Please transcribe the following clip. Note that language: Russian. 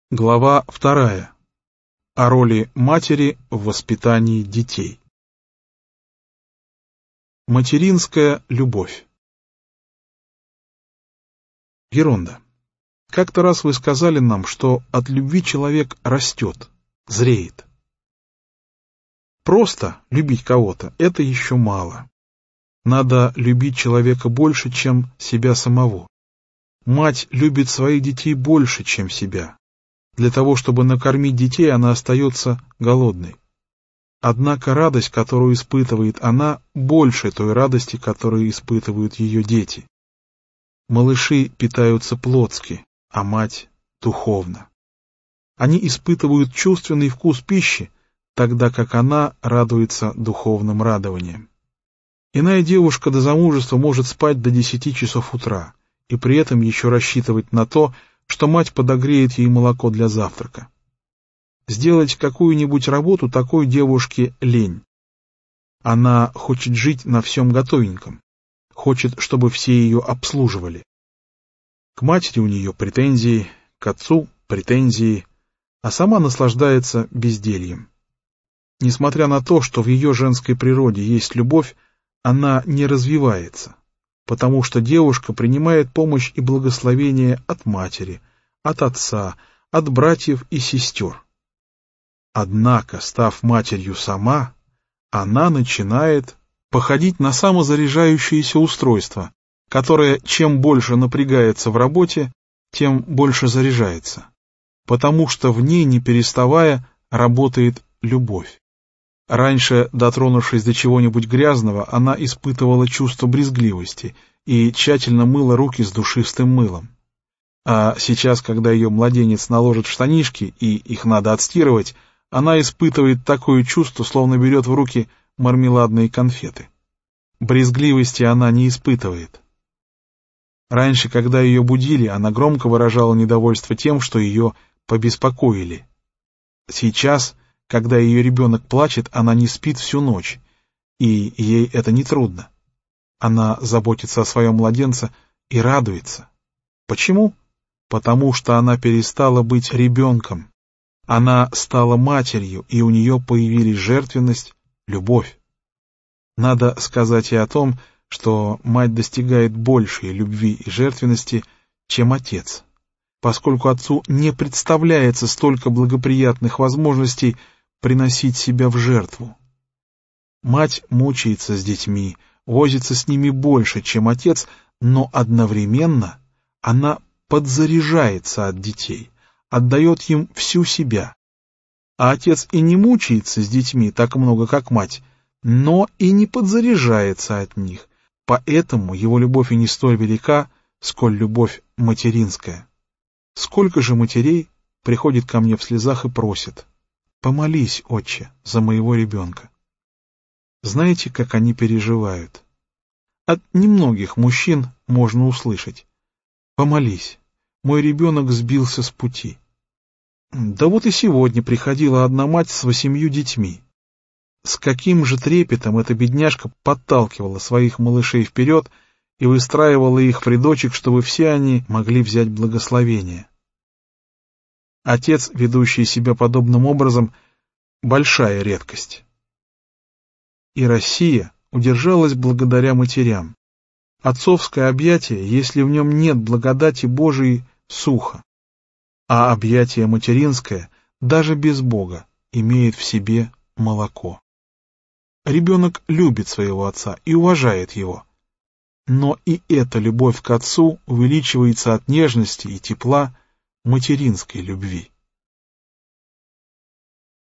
Глава 2. О роли матери в воспитании детей. Материнская любовь. Геронда, как-то раз вы сказали нам, что от любви человек растет, зреет. Просто любить кого-то — это еще мало. Надо любить человека больше, чем себя самого. Мать любит своих детей больше, чем себя. Для того, чтобы накормить детей, она остается голодной. Однако радость, которую испытывает она, больше той радости, которую испытывают ее дети. Малыши питаются плотски, а мать — духовно. Они испытывают чувственный вкус пищи, тогда как она радуется духовным радованием. Иная девушка до замужества может спать до 10 часов утра, и при этом еще рассчитывать на то, что мать подогреет ей молоко для завтрака. Сделать какую-нибудь работу такой девушке лень. Она хочет жить на всем готовеньком, хочет, чтобы все ее обслуживали. К матери у нее претензии, к отцу претензии, а сама наслаждается бездельем. Несмотря на то, что в ее женской природе есть любовь, она не развивается, потому что девушка принимает помощь и благословение от матери, от отца, от братьев и сестер. Однако, став матерью сама, она начинает походить на самозаряжающееся устройство, которое чем больше напрягается в работе, тем больше заряжается, потому что в ней, не переставая, работает любовь. Раньше, дотронувшись до чего-нибудь грязного, она испытывала чувство брезгливости и тщательно мыла руки с душистым мылом. А сейчас, когда ее младенец наложит штанишки и их надо отстирывать, она испытывает такое чувство, словно берет в руки мармеладные конфеты. Брезгливости она не испытывает. Раньше, когда ее будили, она громко выражала недовольство тем, что ее побеспокоили. Сейчас, когда ее ребенок плачет, она не спит всю ночь, и ей это не трудно. Она заботится о своем младенце и радуется. Почему? Потому что она перестала быть ребенком. Она стала матерью, и у нее появились жертвенность, любовь. Надо сказать и о том, что мать достигает большей любви и жертвенности, чем отец, поскольку отцу не представляется столько благоприятных возможностей приносить себя в жертву. Мать мучается с детьми, возится с ними больше, чем отец, но одновременно она подзаряжается от детей, отдает им всю себя. А отец и не мучается с детьми так много, как мать, но и не подзаряжается от них, поэтому его любовь и не столь велика, сколь любовь материнская. Сколько же матерей приходит ко мне в слезах и просит: «Помолись, отче, за моего ребенка». Знаете, как они переживают? От немногих мужчин можно услышать: «Помолись, мой ребенок сбился с пути». Да вот и сегодня приходила одна мать с 8 детьми. С каким же трепетом эта бедняжка подталкивала своих малышей вперед и выстраивала их в рядочек, чтобы все они могли взять благословение. Отец, ведущий себя подобным образом, большая редкость. И Россия удержалась благодаря матерям. Отцовское объятие, если в нем нет благодати Божией, сухо, а объятие материнское, даже без Бога, имеет в себе молоко. Ребенок любит своего отца и уважает его, но и эта любовь к отцу увеличивается от нежности и тепла материнской любви.